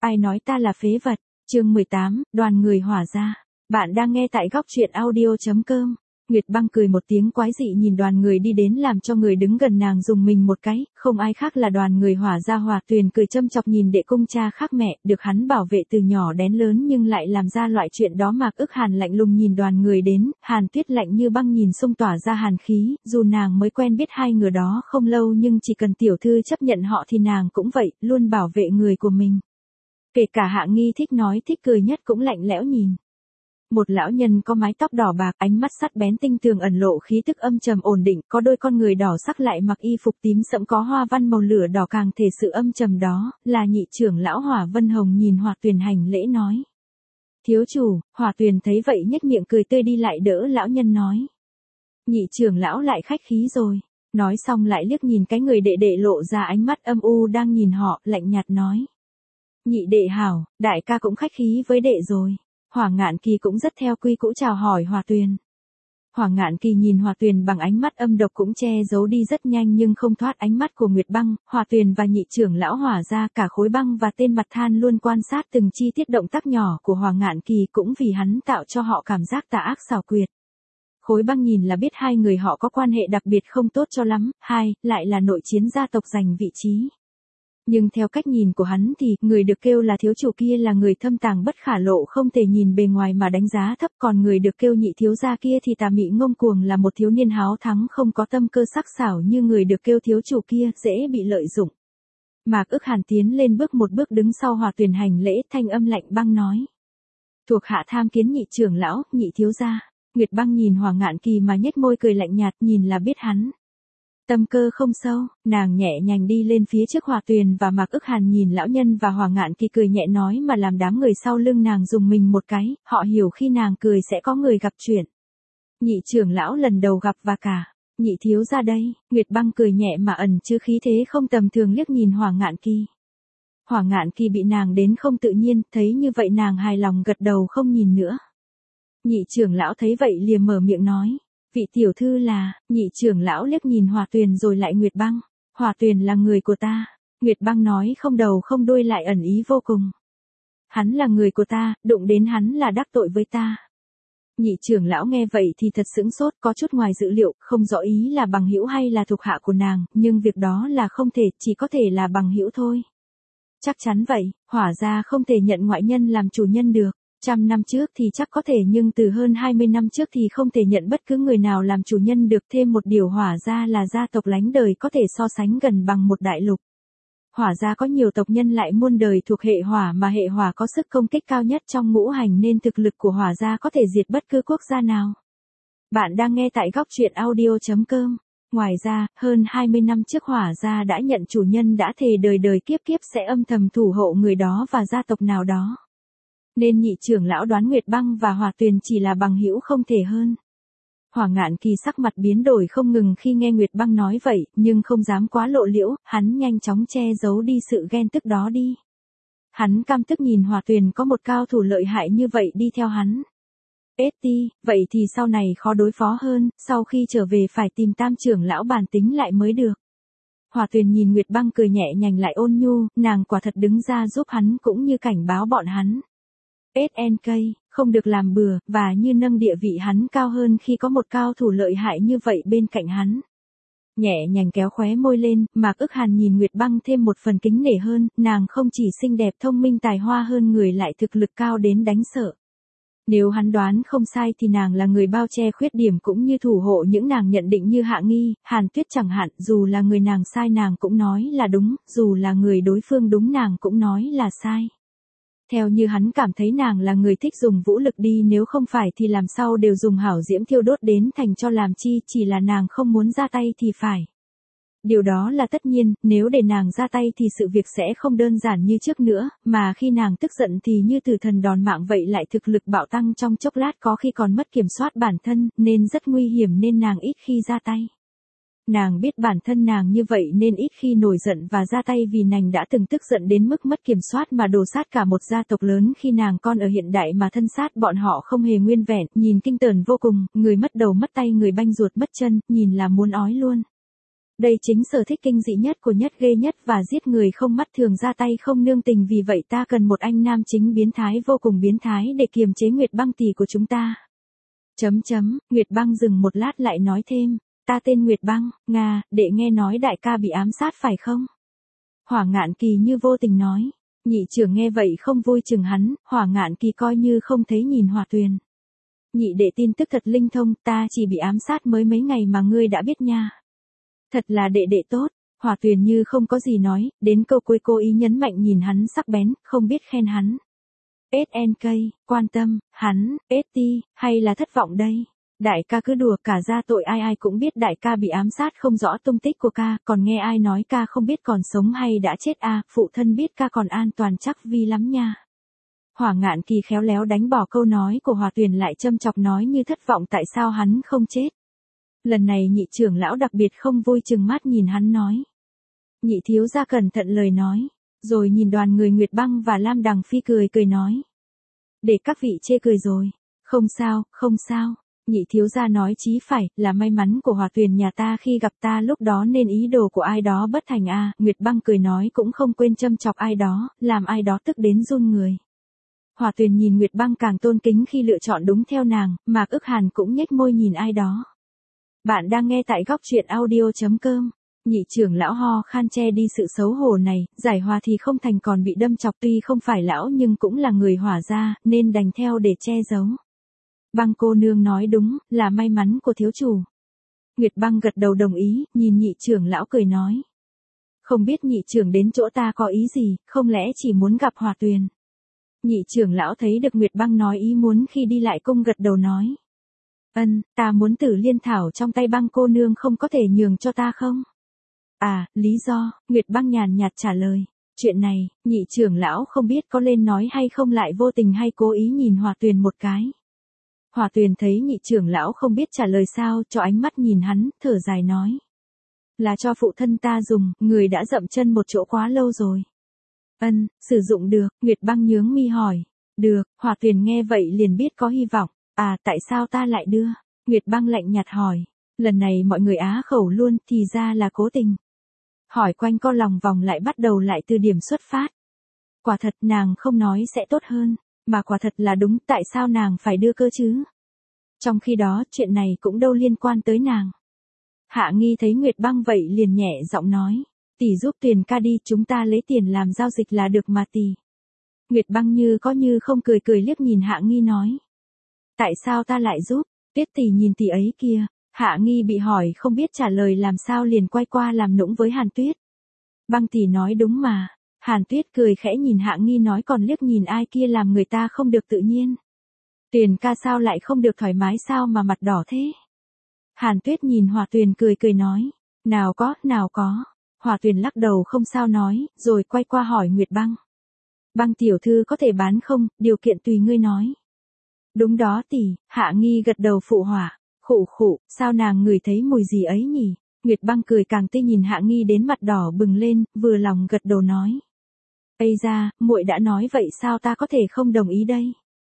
ai nói ta là phế vật. Chương 18, đoàn người hỏa ra. Bạn đang nghe tại góc truyện audio.com. Nguyệt Băng cười một tiếng quái dị nhìn đoàn người đi đến làm cho người đứng gần nàng dùng mình một cái, không ai khác là đoàn người hỏa ra. Hòa Tuyền cười châm chọc nhìn đệ cung cha khác mẹ, được hắn bảo vệ từ nhỏ đến lớn nhưng lại làm ra loại chuyện đó. Mạc Ức Hàn lạnh lùng nhìn đoàn người đến, Hàn Tuyết lạnh như băng nhìn xông tỏa ra hàn khí, dù nàng mới quen biết hai người đó không lâu nhưng chỉ cần tiểu thư chấp nhận họ thì nàng cũng vậy, luôn bảo vệ người của mình. Kể cả Hạ Nghi thích nói thích cười nhất cũng lạnh lẽo nhìn. Một lão nhân có mái tóc đỏ bạc, ánh mắt sắc bén tinh tường ẩn lộ khí tức âm trầm ổn định, có đôi con người đỏ sắc lại mặc y phục tím sẫm có hoa văn màu lửa đỏ càng thể sự âm trầm đó, là nhị trưởng lão Hỏa Vân Hồng. Nhìn Hòa Tuyền hành lễ nói. Thiếu chủ. Hòa Tuyền thấy vậy nhếch miệng cười tươi đi lại đỡ lão nhân nói. Nhị trưởng lão lại khách khí rồi. Nói xong lại liếc nhìn cái người đệ đệ lộ ra ánh mắt âm u đang nhìn họ, lạnh nhạt nói. Nhị đệ hảo, đại ca cũng khách khí với đệ rồi. Hỏa Ngạn Kỳ cũng rất theo quy cũ chào hỏi Hòa Tuyền. Hỏa Ngạn Kỳ nhìn Hòa Tuyền bằng ánh mắt âm độc cũng che giấu đi rất nhanh nhưng không thoát ánh mắt của Nguyệt Băng. Hòa Tuyền và nhị trưởng lão Hỏa ra cả khối băng và tên mặt than luôn quan sát từng chi tiết động tác nhỏ của Hỏa Ngạn Kỳ cũng vì hắn tạo cho họ cảm giác tà ác xảo quyệt. Khối băng nhìn là biết hai người họ có quan hệ đặc biệt không tốt cho lắm, lại là nội chiến gia tộc giành vị trí. Nhưng theo cách nhìn của hắn thì, người được kêu là thiếu chủ kia là người thâm tàng bất khả lộ không thể nhìn bề ngoài mà đánh giá thấp, còn người được kêu nhị thiếu gia kia thì tà mị ngông cuồng là một thiếu niên háo thắng không có tâm cơ sắc sảo như người được kêu thiếu chủ kia, dễ bị lợi dụng. Mạc Ức Hàn tiến lên bước một bước đứng sau Hòa Tuyền hành lễ, thanh âm lạnh băng nói. Thuộc hạ tham kiến nhị trưởng lão, nhị thiếu gia. Nguyệt Băng nhìn Hỏa Ngạn Kỳ mà nhếch môi cười lạnh nhạt, nhìn là biết hắn tâm cơ không sâu. Nàng nhẹ nhàng đi lên phía trước Hòa Tuyền và Mạc Ức Hàn nhìn lão nhân và Hỏa Ngạn Kỳ cười nhẹ nói mà làm đám người sau lưng nàng dùng mình một cái, họ hiểu khi nàng cười sẽ có người gặp chuyện. Nhị trưởng lão lần đầu gặp và cả nhị thiếu ra đây. Nguyệt Băng cười nhẹ mà ẩn chứa khí thế không tầm thường liếc nhìn Hỏa Ngạn Kỳ. Hỏa Ngạn Kỳ bị nàng đến không tự nhiên, thấy như vậy nàng hài lòng gật đầu không nhìn nữa. Nhị trưởng lão thấy vậy liền mở miệng nói. Vị tiểu thư là. Nhị trưởng lão liếc nhìn Hòa Tuyền rồi lại Nguyệt Băng. Hòa Tuyền là người của ta. Nguyệt Băng nói không đầu không đuôi lại ẩn ý vô cùng. Hắn là người của ta, đụng đến hắn là đắc tội với ta. Nhị trưởng lão nghe vậy thì thật sững sốt, có chút ngoài dự liệu, không rõ ý là bằng hữu hay là thuộc hạ của nàng, nhưng việc đó là không thể, chỉ có thể là bằng hữu thôi. Chắc chắn vậy, Hỏa gia không thể nhận ngoại nhân làm chủ nhân được. 100 năm trước thì chắc có thể nhưng từ hơn 20 năm trước thì không thể nhận bất cứ người nào làm chủ nhân được. Thêm một điều Hỏa gia là gia tộc lánh đời có thể so sánh gần bằng một đại lục. Hỏa gia có nhiều tộc nhân lại muôn đời thuộc hệ hỏa mà hệ hỏa có sức công kích cao nhất trong ngũ hành nên thực lực của Hỏa gia có thể diệt bất cứ quốc gia nào. Bạn đang nghe tại góc truyện audio.com. Ngoài ra, hơn 20 năm trước Hỏa gia đã nhận chủ nhân đã thề đời đời kiếp kiếp sẽ âm thầm thủ hộ người đó và gia tộc nào đó. Nên nhị trưởng lão đoán Nguyệt Băng và Hòa Tuyền chỉ là bằng hữu không thể hơn. Hỏa Ngạn Kỳ sắc mặt biến đổi không ngừng khi nghe Nguyệt Băng nói vậy, nhưng không dám quá lộ liễu, hắn nhanh chóng che giấu đi sự ghen tức đó đi. Hắn căm tức nhìn Hòa Tuyền có một cao thủ lợi hại như vậy đi theo hắn. Vậy thì sau này khó đối phó hơn, sau khi trở về phải tìm tam trưởng lão bàn tính lại mới được. Hòa Tuyền nhìn Nguyệt Băng cười nhẹ nhàng lại ôn nhu, nàng quả thật đứng ra giúp hắn cũng như cảnh báo bọn hắn. SNK, không được làm bừa, và như nâng địa vị hắn cao hơn khi có một cao thủ lợi hại như vậy bên cạnh hắn. Nhẹ nhàng kéo khóe môi lên, Mạc Ức Hàn nhìn Nguyệt Băng thêm một phần kính nể hơn, nàng không chỉ xinh đẹp thông minh tài hoa hơn người lại thực lực cao đến đánh sợ. Nếu hắn đoán không sai thì nàng là người bao che khuyết điểm cũng như thủ hộ những nàng nhận định như Hạ Nghi, Hàn Tuyết chẳng hạn, dù là người nàng sai nàng cũng nói là đúng, dù là người đối phương đúng nàng cũng nói là sai. Theo như hắn cảm thấy nàng là người thích dùng vũ lực đi nếu không phải thì làm sao đều dùng hảo diễm thiêu đốt đến thành cho làm chi, chỉ là nàng không muốn ra tay thì phải. Điều đó là tất nhiên, nếu để nàng ra tay thì sự việc sẽ không đơn giản như trước nữa, mà khi nàng tức giận thì như tử thần đòn mạng vậy lại thực lực bạo tăng trong chốc lát có khi còn mất kiểm soát bản thân, nên rất nguy hiểm nên nàng ít khi ra tay. Nàng biết bản thân nàng như vậy nên ít khi nổi giận và ra tay vì nàng đã từng tức giận đến mức mất kiểm soát mà đổ sát cả một gia tộc lớn khi nàng còn ở hiện đại mà thân sát bọn họ không hề nguyên vẹn, nhìn kinh tởn vô cùng, người mất đầu mất tay người banh ruột mất chân, nhìn là muốn ói luôn. Đây chính sở thích kinh dị nhất của nhất ghê nhất và giết người không mắt thường ra tay không nương tình vì vậy ta cần một anh nam chính biến thái vô cùng biến thái để kiềm chế Nguyệt Băng tỷ của chúng ta. Nguyệt Băng dừng một lát lại nói thêm, ta tên Nguyệt Băng, Nga, đệ nghe nói đại ca bị ám sát phải không? Hỏa Ngạn Kỳ như vô tình nói. Nhị trưởng nghe vậy không vui chừng hắn, Hỏa Ngạn Kỳ coi như không thấy nhìn Hỏa Tuyền. Nhị đệ tin tức thật linh thông, ta chỉ bị ám sát mới mấy ngày mà ngươi đã biết nha. Thật là đệ đệ tốt, Hỏa Tuyền như không có gì nói, đến câu cuối cô ý nhấn mạnh nhìn hắn sắc bén, không biết khen hắn. SNK, quan tâm, hắn, ST, hay là thất vọng đây? Đại ca cứ đùa cả ra tội ai ai cũng biết đại ca bị ám sát không rõ tung tích của ca, còn nghe ai nói ca không biết còn sống hay đã chết à, phụ thân biết ca còn an toàn chắc vi lắm nha. Hỏa Ngạn Kỳ khéo léo đánh bỏ câu nói của Hỏa Tuyền lại châm chọc nói như thất vọng tại sao hắn không chết. Lần này nhị trưởng lão đặc biệt không vui chừng mắt nhìn hắn nói. Nhị thiếu gia cẩn thận lời nói, rồi nhìn đoàn người Nguyệt Băng và Lam Đằng Phi cười cười nói. Để các vị chê cười rồi, không sao, không sao. Nhị thiếu gia nói chí phải, là may mắn của Hỏa Tuyền nhà ta khi gặp ta lúc đó nên ý đồ của ai đó bất thành a. Nguyệt Băng cười nói cũng không quên châm chọc ai đó, làm ai đó tức đến run người. Hỏa Tuyền nhìn Nguyệt Băng càng tôn kính khi lựa chọn đúng theo nàng, Mạc Ức Hàn cũng nhếch môi nhìn ai đó. Bạn đang nghe tại góc truyện audio.com. Nhị trưởng lão ho khan che đi sự xấu hổ này, giải hòa thì không thành còn bị đâm chọc tuy không phải lão nhưng cũng là người Hỏa gia, nên đành theo để che giấu. Băng cô nương nói đúng, là may mắn của thiếu chủ. Nguyệt Băng gật đầu đồng ý, nhìn nhị trưởng lão cười nói. Không biết nhị trưởng đến chỗ ta có ý gì, không lẽ chỉ muốn gặp Hỏa Tuyền. Nhị trưởng lão thấy được Nguyệt Băng nói ý muốn khi đi lại cung gật đầu nói. Ta muốn Tử Liên Thảo trong tay Băng cô nương không có thể nhường cho ta không? À, lý do, Nguyệt Băng nhàn nhạt trả lời. Chuyện này, nhị trưởng lão không biết có lên nói hay không lại vô tình hay cố ý nhìn Hỏa Tuyền một cái. Hỏa Tuyền thấy nhị trưởng lão không biết trả lời sao, cho ánh mắt nhìn hắn, thở dài nói. Là cho phụ thân ta dùng, người đã dậm chân một chỗ quá lâu rồi. Sử dụng được, Nguyệt Băng nhướng mi hỏi. Được, Hỏa Tuyền nghe vậy liền biết có hy vọng. À, tại sao ta lại đưa? Nguyệt Băng lạnh nhạt hỏi. Lần này mọi người á khẩu luôn, thì ra là cố tình. Hỏi quanh co lòng vòng lại bắt đầu lại từ điểm xuất phát. Quả thật nàng không nói sẽ tốt hơn. Mà quả thật là đúng, tại sao nàng phải đưa cơ chứ? Trong khi đó, chuyện này cũng đâu liên quan tới nàng. Hạ Nghi thấy Nguyệt Băng vậy liền nhẹ giọng nói. Tỷ giúp Tuyền ca đi, chúng ta lấy tiền làm giao dịch là được mà tỷ. Nguyệt Băng như có như không cười cười liếc nhìn Hạ Nghi nói. Tại sao ta lại giúp? Tuyết tỷ nhìn tỷ ấy kia. Hạ Nghi bị hỏi không biết trả lời làm sao liền quay qua làm nũng với Hàn Tuyết. Băng tỷ nói đúng mà. Hàn Tuyết cười khẽ nhìn Hạ Nghi nói còn liếc nhìn ai kia làm người ta không được tự nhiên. Tuyền ca sao lại không được thoải mái sao mà mặt đỏ thế? Hàn Tuyết nhìn Hỏa Tuyền cười cười nói. Nào có. Hỏa Tuyền lắc đầu không sao nói, rồi quay qua hỏi Nguyệt Băng. Băng tiểu thư có thể bán không, điều kiện tùy ngươi nói. Đúng đó tỷ, Hạ Nghi gật đầu phụ hỏa. Khụ, sao nàng ngửi thấy mùi gì ấy nhỉ? Nguyệt Băng cười càng tê nhìn Hạ Nghi đến mặt đỏ bừng lên, vừa lòng gật đầu nói. Ây da, muội đã nói vậy sao ta có thể không đồng ý đây?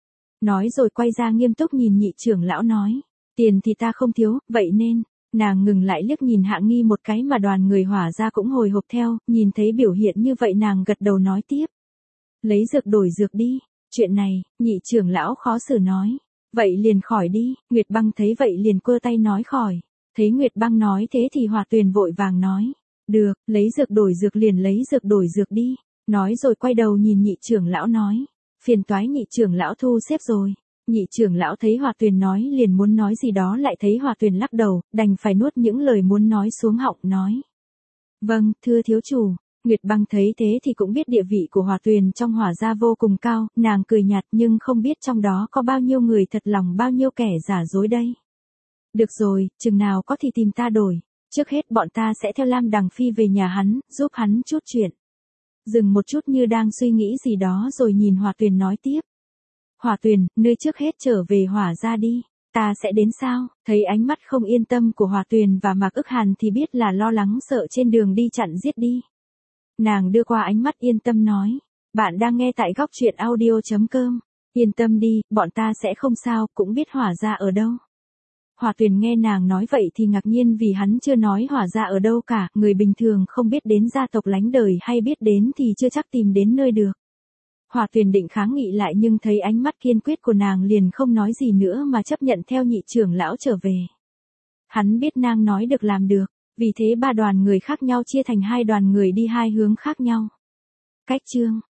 Nói rồi quay ra nghiêm túc nhìn nhị trưởng lão nói. Tiền thì ta không thiếu, vậy nên, nàng ngừng lại liếc nhìn Hạ Nghi một cái mà đoàn người Hỏa gia cũng hồi hộp theo, nhìn thấy biểu hiện như vậy nàng gật đầu nói tiếp. Lấy dược đổi dược đi, chuyện này, nhị trưởng lão khó xử nói. Vậy liền khỏi đi, Nguyệt Băng thấy vậy liền quơ tay nói khỏi. Thấy Nguyệt Băng nói thế thì Hỏa Tuyền vội vàng nói. Được, lấy dược đổi dược liền lấy dược đổi dược đi. Nói rồi quay đầu nhìn nhị trưởng lão nói. Phiền toái nhị trưởng lão thu xếp rồi. Nhị trưởng lão thấy Hỏa Tuyền nói liền muốn nói gì đó lại thấy Hỏa Tuyền lắc đầu, đành phải nuốt những lời muốn nói xuống họng nói. Vâng, thưa thiếu chủ. Nguyệt Băng thấy thế thì cũng biết địa vị của Hỏa Tuyền trong Hỏa gia vô cùng cao, nàng cười nhạt nhưng không biết trong đó có bao nhiêu người thật lòng bao nhiêu kẻ giả dối đây. Được rồi, chừng nào có thì tìm ta đổi, trước hết bọn ta sẽ theo Lam Đằng Phi về nhà hắn, giúp hắn chút chuyện. Dừng một chút như đang suy nghĩ gì đó rồi nhìn Hỏa Tuyền nói tiếp. Hỏa Tuyền, nơi trước hết trở về Hỏa gia đi, ta sẽ đến sao? Thấy ánh mắt không yên tâm của Hỏa Tuyền và Mạc Ức Hàn thì biết là lo lắng sợ trên đường đi chặn giết đi. Nàng đưa qua ánh mắt yên tâm nói. Bạn đang nghe tại góc truyện audio.com. Yên tâm đi, bọn ta sẽ không sao, cũng biết Hỏa gia ở đâu. Hòa Tuyền nghe nàng nói vậy thì ngạc nhiên vì hắn chưa nói Hỏa gia ở đâu cả, người bình thường không biết đến gia tộc lánh đời hay biết đến thì chưa chắc tìm đến nơi được. Hòa Tuyền định kháng nghị lại nhưng thấy ánh mắt kiên quyết của nàng liền không nói gì nữa mà chấp nhận theo nhị trưởng lão trở về. Hắn biết nàng nói được làm được, vì thế ba đoàn người khác nhau chia thành hai đoàn người đi hai hướng khác nhau. Cách chương